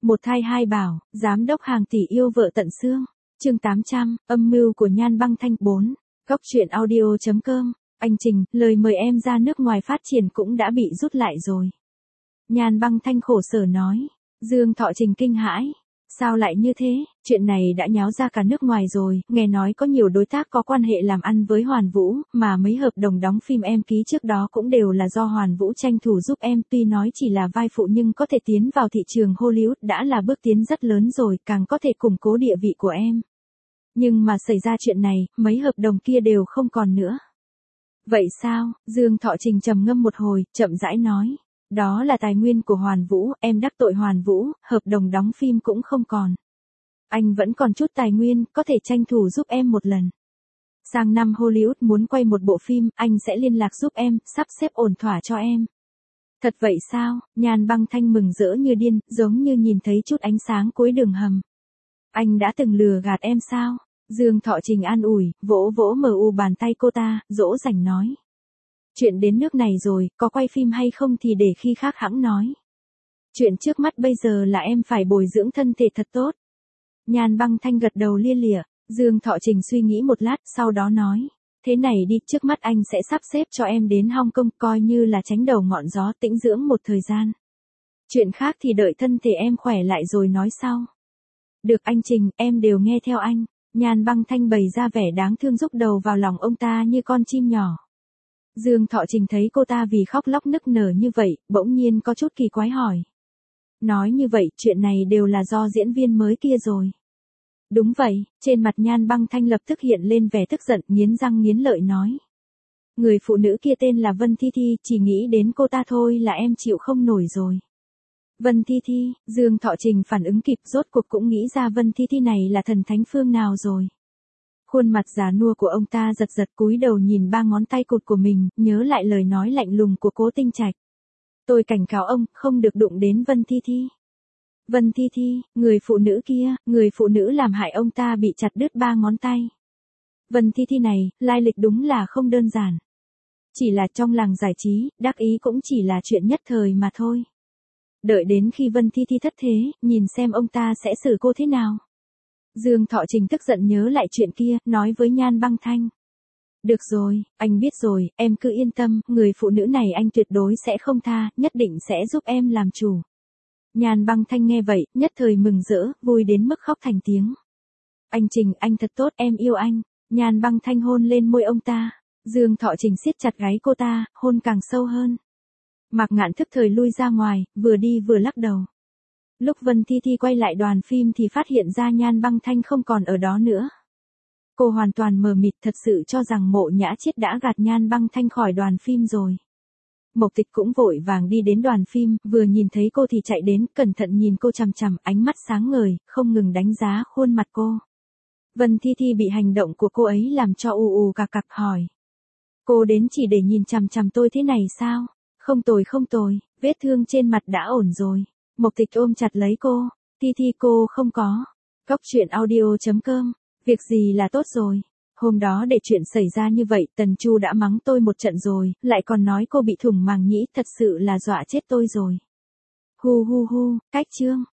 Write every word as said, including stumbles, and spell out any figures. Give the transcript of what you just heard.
Một thai hai bảo, giám đốc hàng tỷ yêu vợ tận xương. Chương tám trăm, âm mưu của Nhan Băng Thanh bốn. Góc truyện audio.com. Anh Trình, lời mời em ra nước ngoài phát triển cũng đã bị rút lại rồi. Nhan Băng Thanh khổ sở nói. Dương Thọ Trình kinh hãi. Sao lại như thế, chuyện này đã nháo ra cả nước ngoài rồi, nghe nói có nhiều đối tác có quan hệ làm ăn với Hoàn Vũ, mà mấy hợp đồng đóng phim em ký trước đó cũng đều là do Hoàn Vũ tranh thủ giúp em, tuy nói chỉ là vai phụ nhưng có thể tiến vào thị trường Hollywood đã là bước tiến rất lớn rồi, càng có thể củng cố địa vị của em. Nhưng mà xảy ra chuyện này, mấy hợp đồng kia đều không còn nữa. Vậy sao? Dương Thọ Trình trầm ngâm một hồi, chậm rãi nói. Đó là tài nguyên của Hoàn Vũ, em đắc tội Hoàn Vũ, hợp đồng đóng phim cũng không còn. Anh vẫn còn chút tài nguyên, có thể tranh thủ giúp em một lần. Sang năm Hollywood muốn quay một bộ phim, anh sẽ liên lạc giúp em, sắp xếp ổn thỏa cho em. Thật vậy sao? Nhan Băng Thanh mừng rỡ như điên, giống như nhìn thấy chút ánh sáng cuối đường hầm. Anh đã từng lừa gạt em sao? Dương Thọ Trình an ủi, vỗ vỗ mờ u bàn tay cô ta, dỗ dành nói. Chuyện đến nước này rồi, có quay phim hay không thì để khi khác hẵng nói. Chuyện trước mắt bây giờ là em phải bồi dưỡng thân thể thật tốt. Nhan Băng Thanh gật đầu lia lịa, Dương Thọ Trình suy nghĩ một lát, sau đó nói. Thế này đi, trước mắt anh sẽ sắp xếp cho em đến Hong Kong, coi như là tránh đầu ngọn gió, tĩnh dưỡng một thời gian. Chuyện khác thì đợi thân thể em khỏe lại rồi nói sau. Được anh Trình, em đều nghe theo anh. Nhan Băng Thanh bày ra vẻ đáng thương rúc đầu vào lòng ông ta như con chim nhỏ. Dương Thọ Trình thấy cô ta vì khóc lóc nức nở như vậy, bỗng nhiên có chút kỳ quái hỏi. Nói như vậy, chuyện này đều là do diễn viên mới kia rồi. Đúng vậy, trên mặt Nhan Băng Thanh lập tức hiện lên vẻ tức giận, nghiến răng nghiến lợi nói. Người phụ nữ kia tên là Vân Thi Thi, chỉ nghĩ đến cô ta thôi là em chịu không nổi rồi. Vân Thi Thi, Dương Thọ Trình phản ứng kịp, rốt cuộc cũng nghĩ ra Vân Thi Thi này là thần thánh phương nào rồi. Khuôn mặt già nua của ông ta giật giật cúi đầu nhìn ba ngón tay cụt của mình, nhớ lại lời nói lạnh lùng của Cố Tinh Trạch. Tôi cảnh cáo ông, không được đụng đến Vân Thi Thi. Vân Thi Thi, người phụ nữ kia, người phụ nữ làm hại ông ta bị chặt đứt ba ngón tay. Vân Thi Thi này, lai lịch đúng là không đơn giản. Chỉ là trong làng giải trí, đắc ý cũng chỉ là chuyện nhất thời mà thôi. Đợi đến khi Vân Thi Thi thất thế, nhìn xem ông ta sẽ xử cô thế nào. Dương Thọ Trình tức giận nhớ lại chuyện kia, nói với Nhan Băng Thanh. Được rồi, anh biết rồi, em cứ yên tâm, người phụ nữ này anh tuyệt đối sẽ không tha, nhất định sẽ giúp em làm chủ. Nhan Băng Thanh nghe vậy, nhất thời mừng rỡ, vui đến mức khóc thành tiếng. Anh Trình, anh thật tốt, em yêu anh. Nhan Băng Thanh hôn lên môi ông ta. Dương Thọ Trình siết chặt gáy cô ta, hôn càng sâu hơn. Mạc Ngạn thức thời lui ra ngoài, vừa đi vừa lắc đầu. Lúc Vân Thi Thi quay lại đoàn phim thì phát hiện ra Nhan Băng Thanh không còn ở đó nữa. Cô hoàn toàn mờ mịt, thật sự cho rằng Mộ Nhã Chiết đã gạt Nhan Băng Thanh khỏi đoàn phim rồi. Mộc Tịch cũng vội vàng đi đến đoàn phim, vừa nhìn thấy cô thì chạy đến, cẩn thận nhìn cô chằm chằm, ánh mắt sáng ngời, không ngừng đánh giá khuôn mặt cô. Vân Thi Thi bị hành động của cô ấy làm cho ù ù cạc cạc hỏi. Cô đến chỉ để nhìn chằm chằm tôi thế này sao? Không tồi không tồi, vết thương trên mặt đã ổn rồi. Mộc Tịch ôm chặt lấy cô. Thi Thi cô không có. Góc truyện audio.com. Việc gì là tốt rồi. Hôm đó để chuyện xảy ra như vậy, Tần Chu đã mắng tôi một trận rồi, lại còn nói cô bị thủng màng nhĩ, thật sự là dọa chết tôi rồi. Hu hu hu, cách chương.